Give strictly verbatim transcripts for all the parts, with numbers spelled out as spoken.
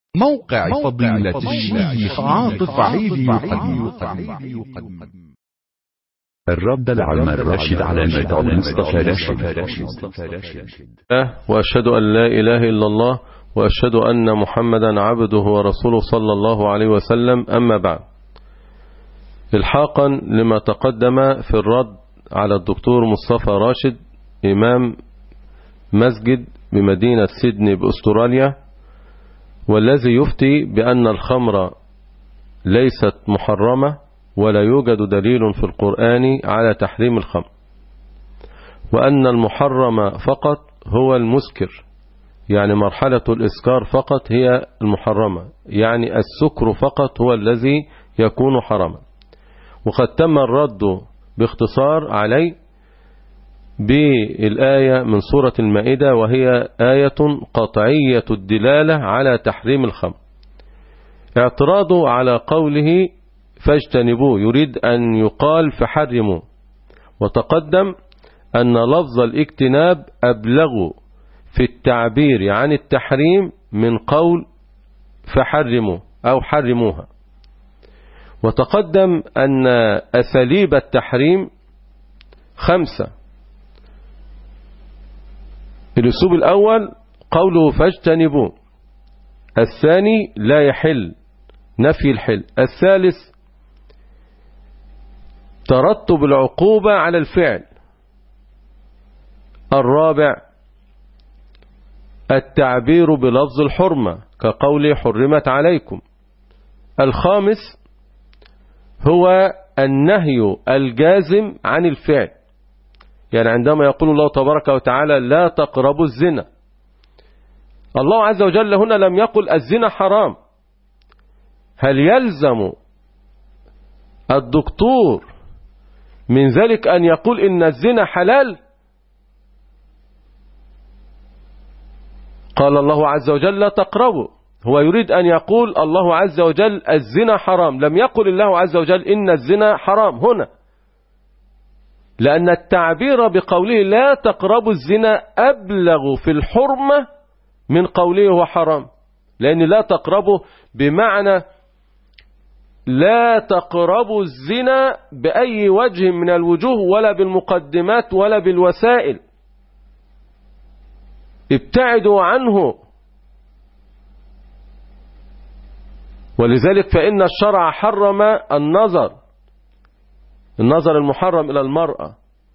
موقع فضيلة الشيخ عاطف عيدي يقدم الرد العلم الراشد على المدعو المصطفى راشد. وأشهد أن لا إله إلا الله وأشهد أن محمدا عبده ورسوله صلى الله عليه وسلم. أما بعد، الحاقا لما تقدم في الرد على الدكتور مصطفى راشد إمام مسجد بمدينة سيدني بأستراليا، والذي يفتي بأن الخمر ليست محرمة ولا يوجد دليل في القرآن على تحريم الخمر، وأن المحرم فقط هو المسكر، يعني مرحلة الإسكار فقط هي المحرمة، يعني السكر فقط هو الذي يكون حراما. وقد تم الرد باختصار عليه بالآية من سورة المائدة، وهي آية قطعية الدلالة على تحريم الخمر. اعتراضه على قوله فاجتنبوه يريد أن يقال فحرموا، وتقدم أن لفظ الاجتناب أبلغ في التعبير عن التحريم من قول فحرموا أو حرموها. وتقدم أن أساليب التحريم خمسة. الأسلوب الأول قوله فاجتنبوا، الثاني لا يحل نفي الحل، الثالث ترتب العقوبة على الفعل، الرابع التعبير بلفظ الحرمة كقوله حرمت عليكم، الخامس هو النهي الجازم عن الفعل، يعني عندما يقول الله تبارك وتعالى لا تقربوا الزنا، الله عز وجل هنا لم يقل الزنا حرام. هل يلزم الدكتور من ذلك أن يقول إن الزنا حلال؟ قال الله عز وجل لا تقربوا، هو يريد أن يقول الله عز وجل الزنا حرام، لم يقل الله عز وجل إن الزنا حرام هنا، لأن التعبير بقوله لا تقربوا الزنا أبلغ في الحرمة من قوله هو حرام، لأن لا تقربوا بمعنى لا تقربوا الزنا بأي وجه من الوجوه، ولا بالمقدمات ولا بالوسائل، ابتعدوا عنه. ولذلك فإن الشرع حرم النظر النظر المحرم إلى المرأة،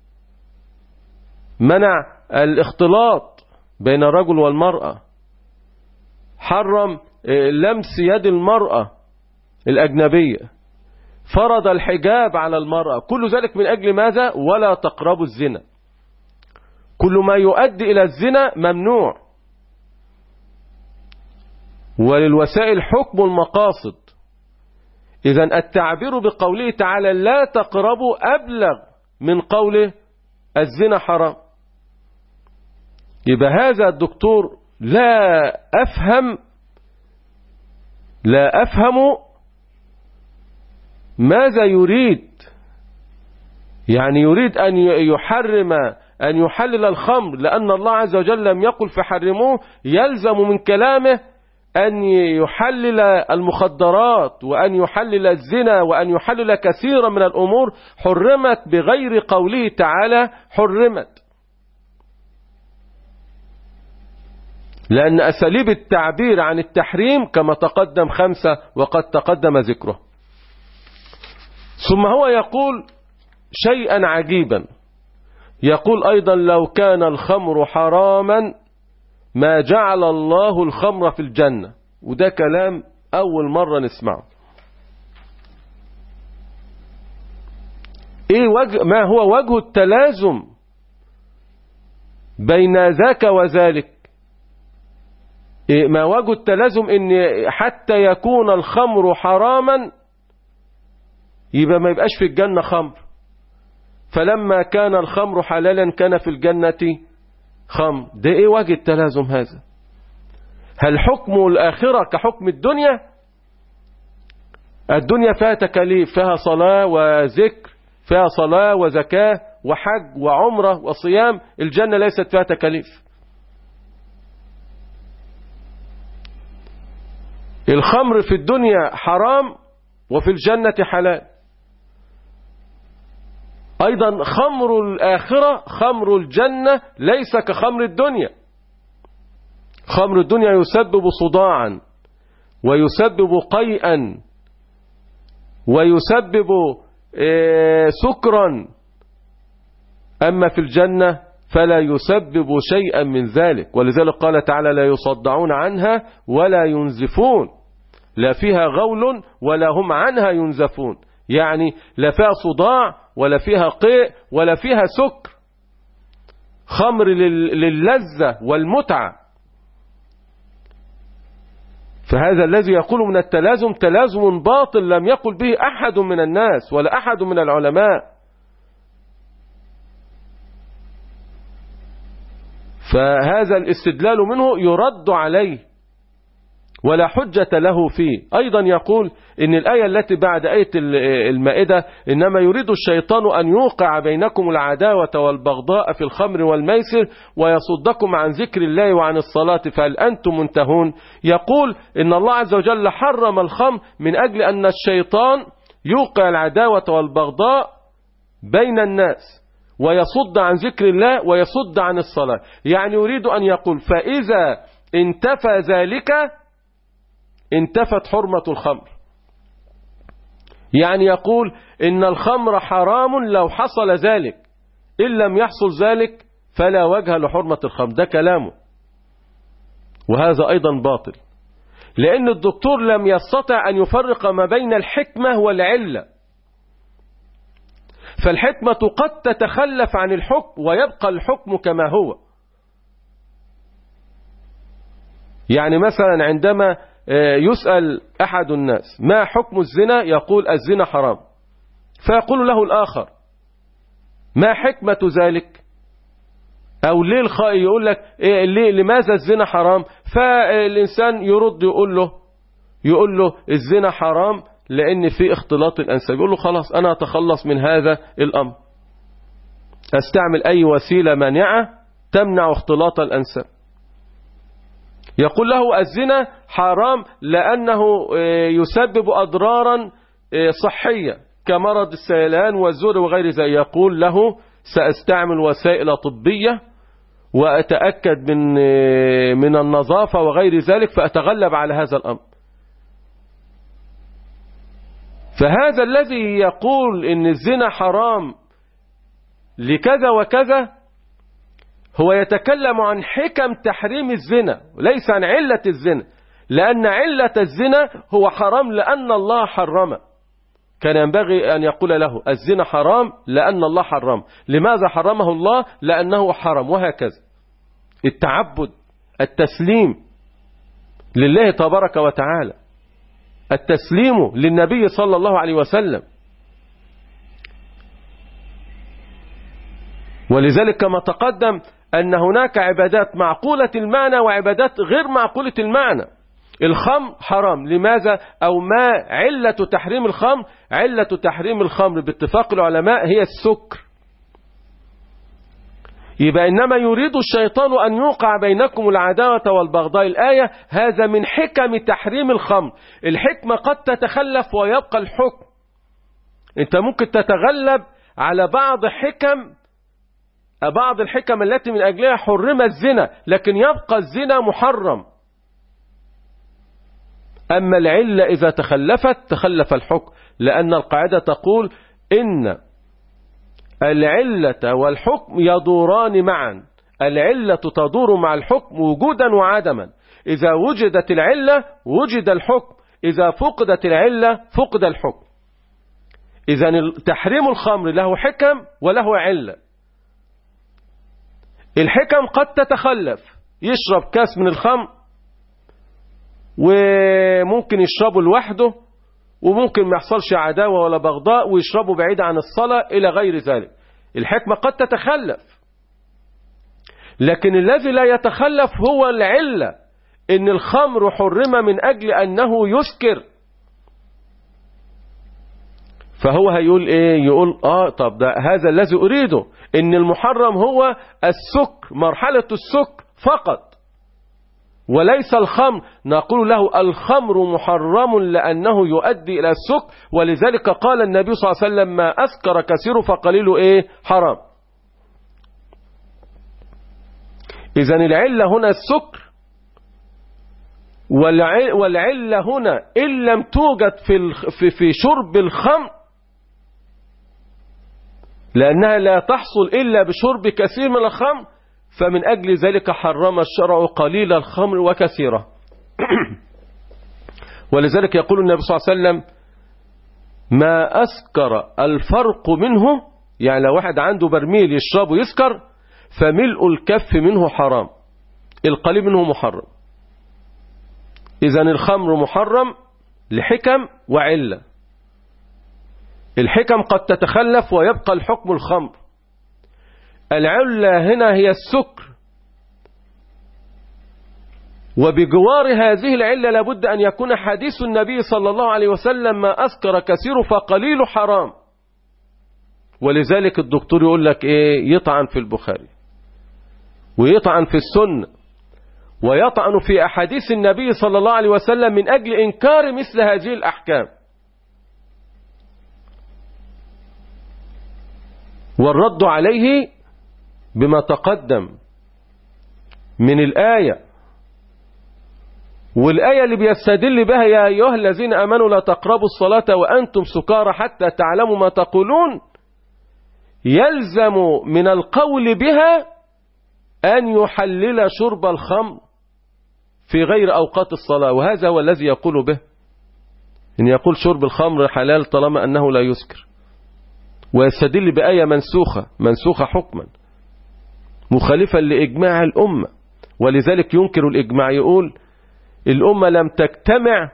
منع الاختلاط بين الرجل والمرأة، حرم لمس يد المرأة الأجنبية، فرض الحجاب على المرأة، كل ذلك من أجل ماذا؟ ولا تقربوا الزنا. كل ما يؤدي إلى الزنا ممنوع، وللوسائل حكم المقاصد. إذن التعبير بقوله تعالى لا تقربوا أبلغ من قوله الزنا حرام. يبقى هذا الدكتور لا أفهم لا أفهم ماذا يريد، يعني يريد أن يحرم أن يحلل الخمر لأن الله عز وجل لم يقل فحرموه، يلزم من كلامه أن يحلل المخدرات وأن يحلل الزنا وأن يحلل كثيرا من الأمور حرمت بغير قوله تعالى حرمت، لأن أساليب التعبير عن التحريم كما تقدم خمسة وقد تقدم ذكره. ثم هو يقول شيئا عجيبا، يقول أيضا لو كان الخمر حراما ما جعل الله الخمر في الجنة، وده كلام أول مرة نسمعه. إيه وجه ما هو وجه التلازم بين ذاك وذلك؟ إيه ما وجه التلازم إن حتى يكون الخمر حراما يبقى ما يبقاش في الجنة خمر، فلما كان الخمر حلالا كان في الجنة خمر؟ ده ايه وجه التلازم هذا؟ هل حكم الآخرة كحكم الدنيا؟ الدنيا فيها تكاليف، فيها صلاة وذكر، فيها صلاة وزكاة وحج وعمرة وصيام، الجنة ليست فيها تكاليف. الخمر في الدنيا حرام وفي الجنة حلال. أيضا خمر الآخرة خمر الجنة ليس كخمر الدنيا. خمر الدنيا يسبب صداعا ويسبب قيئا ويسبب سكرا، أما في الجنة فلا يسبب شيئا من ذلك. ولذلك قال تعالى لا يصدعون عنها ولا ينزفون، لا فيها غول ولا هم عنها ينزفون، يعني لا فيها صداع ولا فيها قيء ولا فيها سكر. خمر للذة والمتعة. فهذا الذي يقول من التلازم تلازم باطل لم يقل به أحد من الناس ولا أحد من العلماء. فهذا الاستدلال منه يرد عليه ولا حجة له فيه. أيضا يقول إن الآية التي بعد آية المائدة إنما يريد الشيطان أن يوقع بينكم العداوة والبغضاء في الخمر والميسر ويصدكم عن ذكر الله وعن الصلاة فهل أنتم منتهون. يقول إن الله عز وجل حرم الخمر من أجل أن الشيطان يوقع العداوة والبغضاء بين الناس ويصد عن ذكر الله ويصد عن الصلاة. يعني يريد أن يقول فإذا انتفى ذلك انتفت حرمة الخمر. يعني يقول إن الخمر حرام لو حصل ذلك، إن لم يحصل ذلك فلا وجه لحرمة الخمر. ده كلامه، وهذا أيضا باطل، لأن الدكتور لم يستطع أن يفرق ما بين الحكمة والعلة. فالحكمة قد تتخلف عن الحكم ويبقى الحكم كما هو. يعني مثلا عندما يسأل أحد الناس ما حكم الزنا يقول الزنا حرام، فيقول له الآخر ما حكمة ذلك، أو ليه الخائي يقول لك إيه ليه لماذا الزنا حرام، فالإنسان يرد يقول له يقول له الزنا حرام لأن في اختلاط الأنساب. يقول له خلاص أنا أتخلص من هذا الأمر، أستعمل أي وسيلة مانعة تمنع اختلاط الأنساب. يقول له الزنا حرام لأنه يسبب أضرارا صحية كمرض السيلان والزور وغير ذلك. يقول له سأستعمل وسائل طبية وأتأكد من من النظافة وغير ذلك فأتغلب على هذا الأمر. فهذا الذي يقول إن الزنا حرام لكذا وكذا هو يتكلم عن حكم تحريم الزنا وليس عن علة الزنا، لأن علة الزنا هو حرام لأن الله حرمه. كان ينبغي أن يقول له الزنا حرام لأن الله حرم. لماذا حرمه الله؟ لأنه حرم، وهكذا. التعبد، التسليم لله تبارك وتعالى، التسليم للنبي صلى الله عليه وسلم. ولذلك كما تقدم أن هناك عبادات معقولة المعنى وعبادات غير معقولة المعنى. الخمر حرام، لماذا؟ أو ما علة تحريم الخمر؟ علة تحريم الخمر باتفاق العلماء هي السكر. يبقى إنما يريد الشيطان أن يوقع بينكم العداوة والبغضاء. الآية هذا من حكم تحريم الخمر. الحكمة قد تتخلف ويبقى الحكم. أنت ممكن تتغلب على بعض حكم بعض الحكم التي من أجلها حرم الزنا، لكن يبقى الزنا محرم. أما العلة إذا تخلفت تخلف الحكم، لأن القاعدة تقول إن العلة والحكم يدوران معا. العلة تدور مع الحكم وجودا وعدما. إذا وجدت العلة وجد الحكم، إذا فقدت العلة فقد الحكم. إذن تحريم الخمر له حكم وله علة. الحكم قد تتخلف، يشرب كاس من الخمر وممكن يشربه لوحده، وممكن ما يحصلش عداوة ولا بغضاء ويشربه بعيد عن الصلاة إلى غير ذلك. الحكمة قد تتخلف، لكن الذي لا يتخلف هو العلة، إن الخمر حرم من أجل أنه يسكر. فهو هيقول إيه؟ يقول آه طب ده هذا الذي أريده، إن المحرم هو السكر، مرحلة السكر فقط، وليس الخمر، نقول له الخمر محرم لأنه يؤدي إلى السكر، ولذلك قال النبي صلى الله عليه وسلم ما أسكر كثير فقليل إيه حرام. إذن العلة هنا السكر، والعلة هنا إن لم توجد في في شرب الخمر لأنها لا تحصل إلا بشرب كثير من الخمر، فمن أجل ذلك حرم الشرع قليل الخمر وكثيره. ولذلك يقول النبي صلى الله عليه وسلم ما أسكر الفرق منه، يعني لو واحد عنده برميل يشربه يسكر فملء الكف منه حرام، القليل منه محرم. إذن الخمر محرم لحكم وعلة. الحكم قد تتخلف ويبقى الحكم الخمر. العلة هنا هي السكر، وبجوار هذه العلة لابد أن يكون حديث النبي صلى الله عليه وسلم ما أسكر كثير فقليل حرام. ولذلك الدكتور يقول لك إيه؟ يطعن في البخاري ويطعن في السنة ويطعن في أحاديث النبي صلى الله عليه وسلم من أجل إنكار مثل هذه الأحكام. والرد عليه بما تقدم من الآية، والآية اللي بيستدل بها يا أيها الذين آمنوا لا تقربوا الصلاة وأنتم سكارى حتى تعلموا ما تقولون، يلزم من القول بها أن يحلل شرب الخمر في غير أوقات الصلاة، وهذا هو الذي يقول به إن يقول شرب الخمر حلال طالما أنه لا يسكر، ويستدل بآية منسوخة منسوخة حكما مخالفا لإجماع الأمة. ولذلك ينكر الإجماع، يقول الأمة لم تجتمع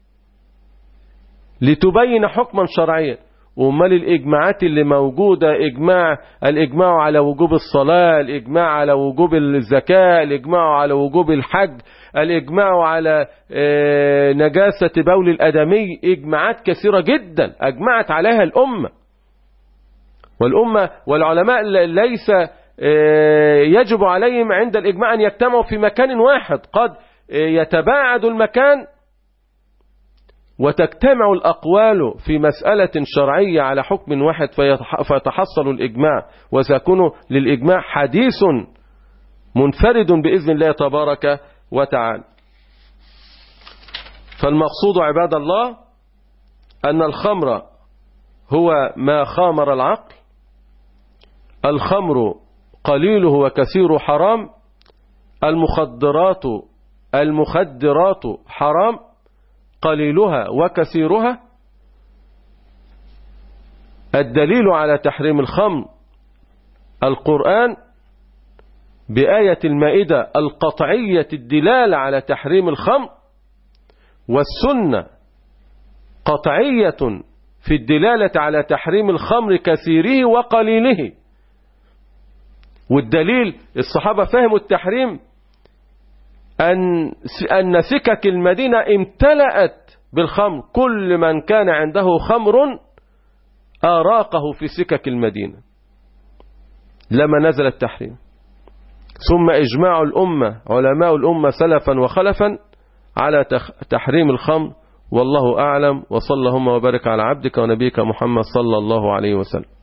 لتبين حكما شرعيا، ومال الإجماعات اللي موجودة إجماع الإجماع على وجوب الصلاة، الإجماع على وجوب الزكاة، الإجماع على وجوب الحج، الإجماع على نجاسة بول الأدمي، إجماعات كثيرة جدا أجمعت عليها الأمة. والأمة والعلماء ليس يجب عليهم عند الإجماع أن يجتمعوا في مكان واحد، قد يتباعد المكان وتجتمع الأقوال في مسألة شرعية على حكم واحد فيتحصل الإجماع، وسيكون للإجماع حديث منفرد بإذن الله تبارك وتعالى. فالمقصود عباد الله أن الخمر هو ما خامر العقل، الخمر قليله وكثير حرام، المخدرات المخدرات حرام قليلها وكثيرها. الدليل على تحريم الخمر القرآن بآية المائدة القطعية الدلالة على تحريم الخمر، والسنة قطعية في الدلالة على تحريم الخمر كثيره وقليله. والدليل الصحابة فهموا التحريم أن أن سكك المدينة امتلأت بالخمر، كل من كان عنده خمر أراقه في سكك المدينة لما نزل التحريم. ثم إجماع الأمة علماء الأمة سلفا وخلفا على تحريم الخمر، والله أعلم. وصلى اللهم وبارك على عبدك ونبيك محمد صلى الله عليه وسلم.